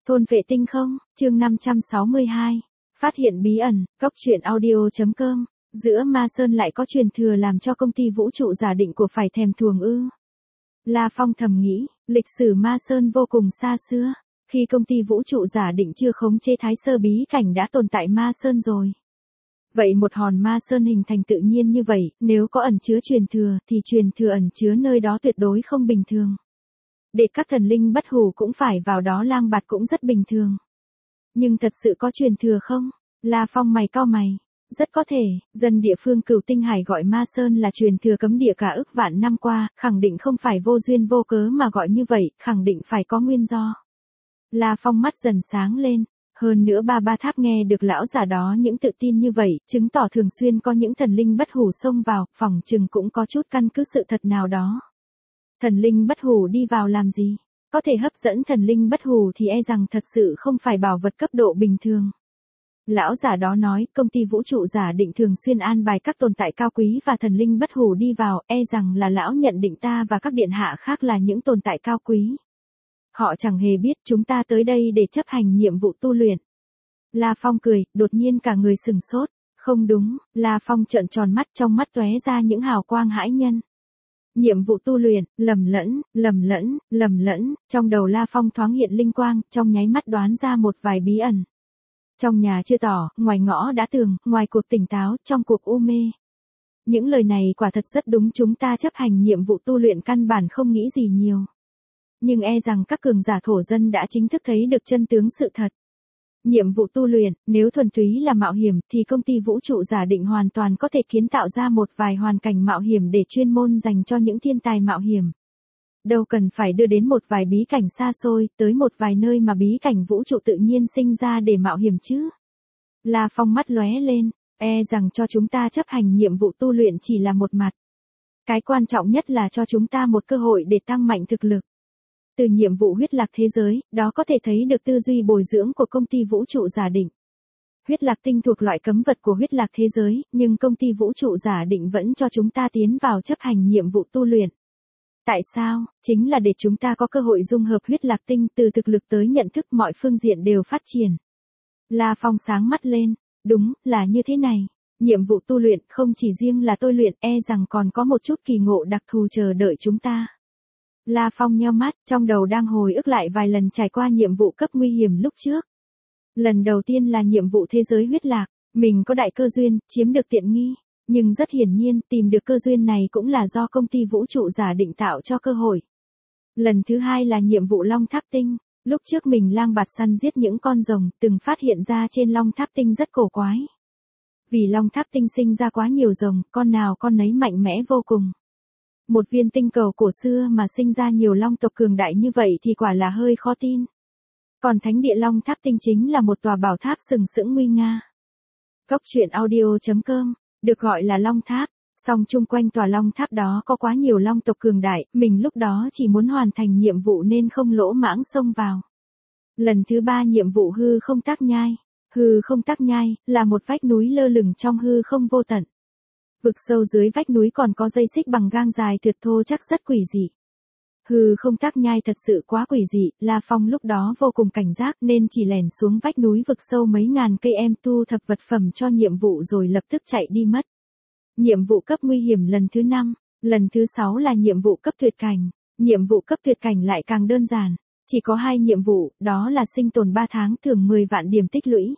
Thôn vệ tinh không, chương 562. Phát hiện bí ẩn, Cóc truyện audio.com. Giữa Ma Sơn lại có truyền thừa làm cho công ty vũ trụ giả định của phải thèm thuồng ư. La Phong thầm nghĩ, lịch sử Ma Sơn vô cùng xa xưa. Khi công ty vũ trụ giả định chưa khống chế Thái Sơ bí cảnh đã tồn tại Ma Sơn rồi. Vậy một hòn Ma Sơn hình thành tự nhiên như vậy, nếu có ẩn chứa truyền thừa thì truyền thừa ẩn chứa nơi đó tuyệt đối không bình thường. Để các thần linh bất hủ cũng phải vào đó lang bạt cũng rất bình thường. Nhưng thật sự có truyền thừa không? La Phong mày cau mày. Rất có thể, dân địa phương Cửu Tinh Hải gọi Ma Sơn là truyền thừa cấm địa cả ức vạn năm qua, khẳng định không phải vô duyên vô cớ mà gọi như vậy, khẳng định phải có nguyên do. La Phong mắt dần sáng lên. Hơn nữa ba tháp nghe được lão giả đó những tự tin như vậy, chứng tỏ thường xuyên có những thần linh bất hủ xông vào, phỏng chừng cũng có chút căn cứ sự thật nào đó. Thần linh bất hủ đi vào làm gì? Có thể hấp dẫn thần linh bất hủ thì e rằng thật sự không phải bảo vật cấp độ bình thường. Lão giả đó nói, công ty vũ trụ giả định thường xuyên an bài các tồn tại cao quý và thần linh bất hủ đi vào, e rằng là lão nhận định ta và các điện hạ khác là những tồn tại cao quý. Họ chẳng hề biết chúng ta tới đây để chấp hành nhiệm vụ tu luyện. La Phong cười, đột nhiên cả người sừng sốt. Không đúng, La Phong trợn tròn mắt, trong mắt tóe ra những hào quang hãi nhân. Nhiệm vụ tu luyện, lầm lẫn, trong đầu La Phong thoáng hiện linh quang, trong nháy mắt đoán ra một vài bí ẩn. Trong nhà chưa tỏ, ngoài ngõ đã tường, ngoài cuộc tỉnh táo, trong cuộc u mê. Những lời này quả thật rất đúng, chúng ta chấp hành nhiệm vụ tu luyện căn bản không nghĩ gì nhiều. Nhưng e rằng các cường giả thổ dân đã chính thức thấy được chân tướng sự thật. Nhiệm vụ tu luyện, nếu thuần túy là mạo hiểm thì công ty vũ trụ giả định hoàn toàn có thể kiến tạo ra một vài hoàn cảnh mạo hiểm để chuyên môn dành cho những thiên tài mạo hiểm. Đâu cần phải đưa đến một vài bí cảnh xa xôi, tới một vài nơi mà bí cảnh vũ trụ tự nhiên sinh ra để mạo hiểm chứ. La Phong mắt lóe lên, e rằng cho chúng ta chấp hành nhiệm vụ tu luyện chỉ là một mặt. Cái quan trọng nhất là cho chúng ta một cơ hội để tăng mạnh thực lực. Từ nhiệm vụ huyết lạc thế giới, đó có thể thấy được tư duy bồi dưỡng của công ty vũ trụ giả định. Huyết lạc tinh thuộc loại cấm vật của huyết lạc thế giới, nhưng công ty vũ trụ giả định vẫn cho chúng ta tiến vào chấp hành nhiệm vụ tu luyện. Tại sao? Chính là để chúng ta có cơ hội dung hợp huyết lạc tinh, từ thực lực tới nhận thức mọi phương diện đều phát triển. La Phong sáng mắt lên, đúng, là như thế này. Nhiệm vụ tu luyện không chỉ riêng là tôi luyện, e rằng còn có một chút kỳ ngộ đặc thù chờ đợi chúng ta. La Phong nheo mắt, trong đầu đang hồi ức lại vài lần trải qua nhiệm vụ cấp nguy hiểm lúc trước. Lần đầu tiên là nhiệm vụ thế giới huyết lạc, mình có đại cơ duyên, chiếm được tiện nghi. Nhưng rất hiển nhiên, tìm được cơ duyên này cũng là do công ty vũ trụ giả định tạo cho cơ hội. Lần thứ hai là nhiệm vụ Long Tháp Tinh. Lúc trước mình lang bạt săn giết những con rồng, từng phát hiện ra trên Long Tháp Tinh rất cổ quái. Vì Long Tháp Tinh sinh ra quá nhiều rồng, con nào con nấy mạnh mẽ vô cùng. Một viên tinh cầu cổ xưa mà sinh ra nhiều long tộc cường đại như vậy thì quả là hơi khó tin. Còn thánh địa Long Tháp Tinh chính là một tòa bảo tháp sừng sững nguy nga. Cóc truyện audio.com, được gọi là Long Tháp, song chung quanh tòa Long Tháp đó có quá nhiều long tộc cường đại, mình lúc đó chỉ muốn hoàn thành nhiệm vụ nên không lỗ mãng xông vào. Lần thứ ba nhiệm vụ hư không tác nhai. Hư không tác nhai, là một vách núi lơ lửng trong hư không vô tận. Vực sâu dưới vách núi còn có dây xích bằng gang dài thượt thô chắc rất quỷ dị. Hư không tác nhai thật sự quá quỷ dị, La Phong lúc đó vô cùng cảnh giác nên chỉ lẻn xuống vách núi vực sâu mấy ngàn cây em thu thập vật phẩm cho nhiệm vụ rồi lập tức chạy đi mất. Nhiệm vụ cấp nguy hiểm lần thứ 5, lần thứ 6 là nhiệm vụ cấp tuyệt cảnh. Nhiệm vụ cấp tuyệt cảnh lại càng đơn giản, chỉ có 2 nhiệm vụ, đó là sinh tồn 3 tháng thưởng 10 vạn điểm tích lũy.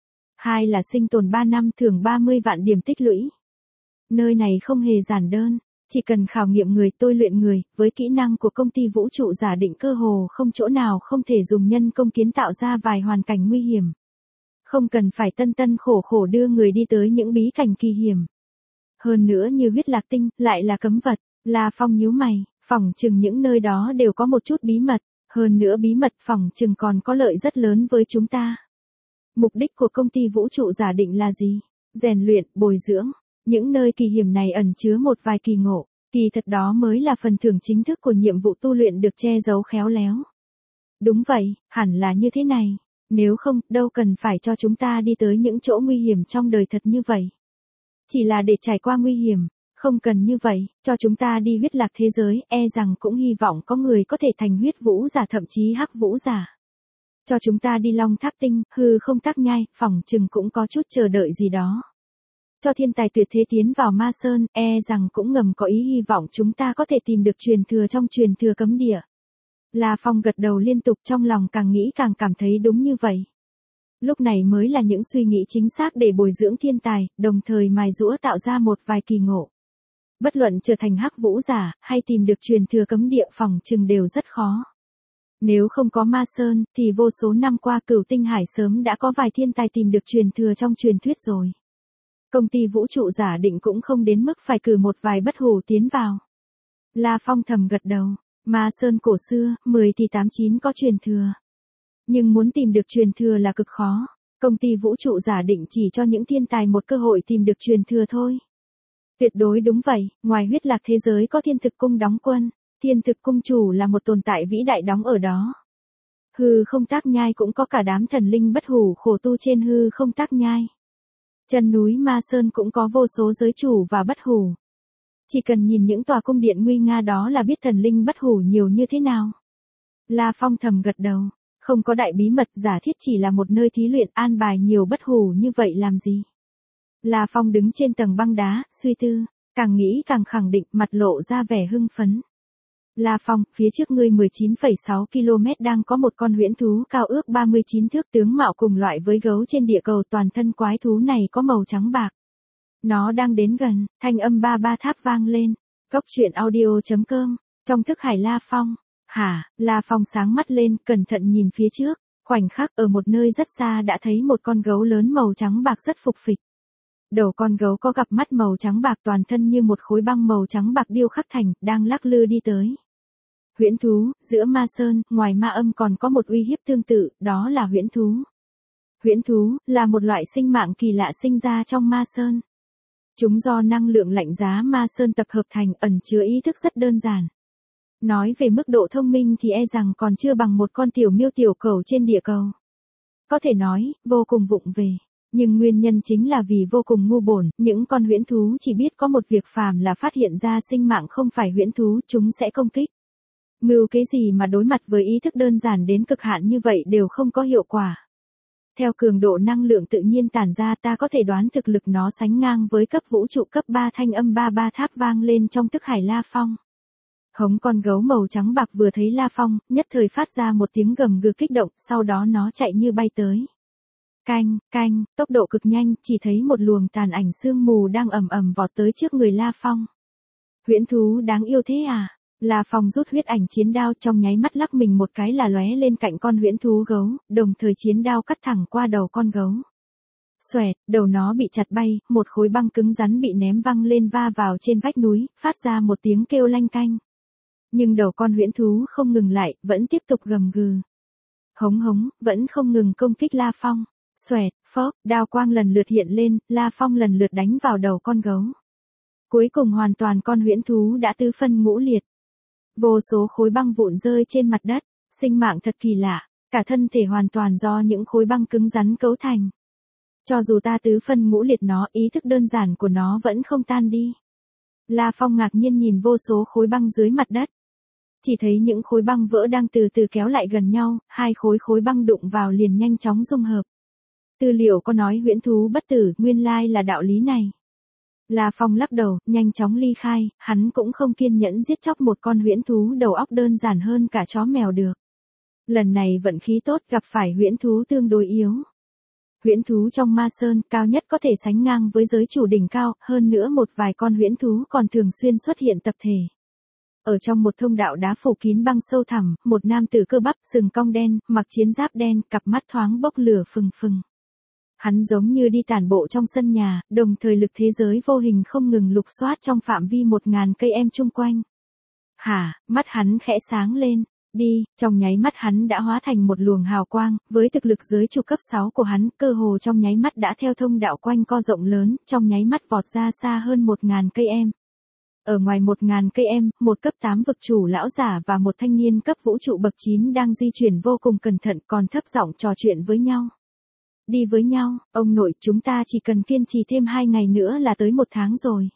2 là sinh tồn 3 năm thưởng 30 vạn điểm tích lũy. Nơi này không hề giản đơn, chỉ cần khảo nghiệm người tôi luyện người, với kỹ năng của công ty vũ trụ giả định cơ hồ không chỗ nào không thể dùng nhân công kiến tạo ra vài hoàn cảnh nguy hiểm. Không cần phải tân khổ khổ đưa người đi tới những bí cảnh kỳ hiểm. Hơn nữa như huyết lạc tinh, lại là cấm vật, La Phong nhíu mày, phỏng chừng những nơi đó đều có một chút bí mật, hơn nữa bí mật phỏng chừng còn có lợi rất lớn với chúng ta. Mục đích của công ty vũ trụ giả định là gì? Rèn luyện, bồi dưỡng. Những nơi kỳ hiểm này ẩn chứa một vài kỳ ngộ, kỳ thật đó mới là phần thưởng chính thức của nhiệm vụ tu luyện được che giấu khéo léo. Đúng vậy, hẳn là như thế này, nếu không, đâu cần phải cho chúng ta đi tới những chỗ nguy hiểm trong đời thật như vậy. Chỉ là để trải qua nguy hiểm, không cần như vậy, cho chúng ta đi huyết lạc thế giới, e rằng cũng hy vọng có người có thể thành huyết vũ giả thậm chí hắc vũ giả. Cho chúng ta đi Long Tháp Tinh, hư không tác nhai, phỏng chừng cũng có chút chờ đợi gì đó. Cho thiên tài tuyệt thế tiến vào Ma Sơn, rằng cũng ngầm có ý hy vọng chúng ta có thể tìm được truyền thừa trong truyền thừa cấm địa. La Phong gật đầu liên tục, trong lòng càng nghĩ càng cảm thấy đúng như vậy. Lúc này mới là những suy nghĩ chính xác để bồi dưỡng thiên tài, đồng thời mài giũa tạo ra một vài kỳ ngộ. Bất luận trở thành hắc vũ giả, hay tìm được truyền thừa cấm địa phỏng chừng đều rất khó. Nếu không có Ma Sơn, thì vô số năm qua Cửu Tinh Hải sớm đã có vài thiên tài tìm được truyền thừa trong truyền thuyết rồi. Công ty vũ trụ giả định cũng không đến mức phải cử một vài bất hủ tiến vào. La Phong thầm gật đầu, Ma Sơn cổ xưa, 10 thì 89 có truyền thừa. Nhưng muốn tìm được truyền thừa là cực khó, công ty vũ trụ giả định chỉ cho những thiên tài một cơ hội tìm được truyền thừa thôi. Tuyệt đối đúng vậy, ngoài huyết lạc thế giới có thiên thực cung đóng quân, thiên thực cung chủ là một tồn tại vĩ đại đóng ở đó. Hư không tác nhai cũng có cả đám thần linh bất hủ khổ tu trên hư không tác nhai. Chân núi Ma Sơn cũng có vô số giới chủ và bất hủ. Chỉ cần nhìn những tòa cung điện nguy nga đó là biết thần linh bất hủ nhiều như thế nào. La Phong thầm gật đầu, không có đại bí mật, giả thiết chỉ là một nơi thí luyện, an bài nhiều bất hủ như vậy làm gì. La Phong đứng trên tầng băng đá, suy tư, càng nghĩ càng khẳng định, mặt lộ ra vẻ hưng phấn. La Phong, phía trước ngươi 19,6 km đang có một con huyễn thú cao ước 39 thước, tướng mạo cùng loại với gấu trên địa cầu, toàn thân quái thú này có màu trắng bạc. Nó đang đến gần, thanh âm ba ba tháp vang lên. Cốc truyện audio.com, trong thức hải La Phong. Hả, La Phong sáng mắt lên, cẩn thận nhìn phía trước, khoảnh khắc ở một nơi rất xa đã thấy một con gấu lớn màu trắng bạc rất phục phịch. Đầu con gấu có cặp mắt màu trắng bạc, toàn thân như một khối băng màu trắng bạc điêu khắc thành, đang lắc lư đi tới. Huyễn thú, giữa Ma Sơn, ngoài ma âm còn có một uy hiếp tương tự, đó là huyễn thú. Huyễn thú, là một loại sinh mạng kỳ lạ sinh ra trong Ma Sơn. Chúng do năng lượng lạnh giá Ma Sơn tập hợp thành, ẩn chứa ý thức rất đơn giản. Nói về mức độ thông minh thì rằng còn chưa bằng một con tiểu miêu tiểu cẩu trên địa cầu. Có thể nói, vô cùng vụng về. Nhưng nguyên nhân chính là vì vô cùng ngu bổn, những con huyễn thú chỉ biết có một việc phàm là phát hiện ra sinh mạng không phải huyễn thú, chúng sẽ công kích. Mưu kế gì mà đối mặt với ý thức đơn giản đến cực hạn như vậy đều không có hiệu quả. Theo cường độ năng lượng tự nhiên tản ra, ta có thể đoán thực lực nó sánh ngang với cấp vũ trụ cấp 3, thanh âm ba ba tháp vang lên trong thức hải La Phong. Hống con gấu màu trắng bạc vừa thấy La Phong, nhất thời phát ra một tiếng gầm gừ kích động, sau đó nó chạy như bay tới. Canh, canh, tốc độ cực nhanh, chỉ thấy một luồng tàn ảnh sương mù đang ầm ầm vọt tới trước người La Phong. Huyễn thú đáng yêu thế à? La Phong rút huyết ảnh chiến đao, trong nháy mắt lắc mình một cái là lóe lên cạnh con huyễn thú gấu, đồng thời chiến đao cắt thẳng qua đầu con gấu. Xoẹt, đầu nó bị chặt bay, một khối băng cứng rắn bị ném văng lên va vào trên vách núi, phát ra một tiếng kêu lanh canh. Nhưng đầu con huyễn thú không ngừng lại, vẫn tiếp tục gầm gừ. Hống hống, vẫn không ngừng công kích La Phong. Xoẹt, phốc, đao quang lần lượt hiện lên, La Phong lần lượt đánh vào đầu con gấu. Cuối cùng hoàn toàn con huyễn thú đã tứ phân ngũ liệt. Vô số khối băng vụn rơi trên mặt đất, sinh mạng thật kỳ lạ, cả thân thể hoàn toàn do những khối băng cứng rắn cấu thành. Cho dù ta tứ phân ngũ liệt nó, ý thức đơn giản của nó vẫn không tan đi. La Phong ngạc nhiên nhìn vô số khối băng dưới mặt đất. Chỉ thấy những khối băng vỡ đang từ từ kéo lại gần nhau, hai khối băng đụng vào liền nhanh chóng dung hợp. Tư liệu có nói huyễn thú bất tử, nguyên lai là đạo lý này. La Phong lắc đầu, nhanh chóng ly khai, hắn cũng không kiên nhẫn giết chóc một con huyễn thú đầu óc đơn giản hơn cả chó mèo được. Lần này vận khí tốt, gặp phải huyễn thú tương đối yếu. Huyễn thú trong Ma Sơn, cao nhất có thể sánh ngang với giới chủ đỉnh cao, hơn nữa một vài con huyễn thú còn thường xuyên xuất hiện tập thể. Ở trong một thông đạo đá phủ kín băng sâu thẳm, một nam tử cơ bắp, sừng cong đen, mặc chiến giáp đen, cặp mắt thoáng bốc lửa phừng phừng. Hắn giống như đi tản bộ trong sân nhà, đồng thời lực thế giới vô hình không ngừng lục soát trong phạm vi 1000 cây em chung quanh. Hả, mắt hắn khẽ sáng lên, đi, trong nháy mắt hắn đã hóa thành một luồng hào quang, với thực lực giới chủ cấp 6 của hắn, cơ hồ trong nháy mắt đã theo thông đạo quanh co rộng lớn, trong nháy mắt vọt ra xa hơn 1000 cây em. Ở ngoài 1000 cây em, một cấp 8 vực chủ lão giả và một thanh niên cấp vũ trụ bậc 9 đang di chuyển vô cùng cẩn thận, còn thấp giọng trò chuyện với nhau. Đi với nhau, ông nội, chúng ta chỉ cần kiên trì thêm 2 ngày nữa là tới 1 tháng rồi.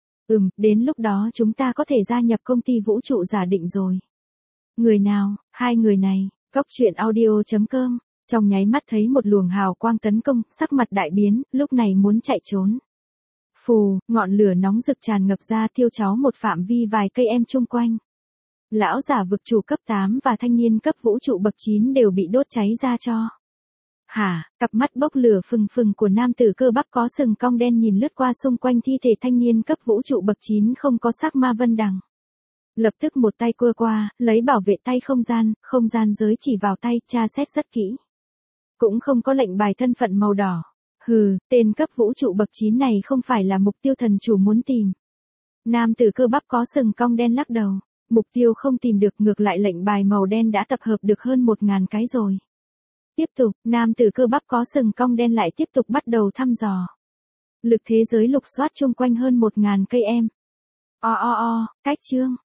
Đến lúc đó chúng ta có thể gia nhập công ty vũ trụ giả định rồi. Người nào, 2 người này, Cóc truyện audio.com, trong nháy mắt thấy một luồng hào quang tấn công, sắc mặt đại biến, lúc này muốn chạy trốn. Phù, ngọn lửa nóng rực tràn ngập ra thiêu cháu một phạm vi vài cây em chung quanh. Lão giả vực chủ cấp 8 và thanh niên cấp vũ trụ bậc 9 đều bị đốt cháy ra cho. Hả, cặp mắt bốc lửa phừng phừng của nam tử cơ bắp có sừng cong đen nhìn lướt qua xung quanh thi thể thanh niên cấp vũ trụ bậc 9 không có sắc ma vân đằng. Lập tức một tay cua qua, lấy bảo vệ tay không gian giới chỉ vào tay, tra xét rất kỹ. Cũng không có lệnh bài thân phận màu đỏ. Hừ, tên cấp vũ trụ bậc 9 này không phải là mục tiêu thần chủ muốn tìm. Nam tử cơ bắp có sừng cong đen lắc đầu. Mục tiêu không tìm được, ngược lại lệnh bài màu đen đã tập hợp được hơn 1000 cái rồi. Tiếp tục, nam tử cơ bắp có sừng cong đen lại tiếp tục bắt đầu thăm dò. Lực thế giới lục soát chung quanh hơn 1000 cây em. Cách chương.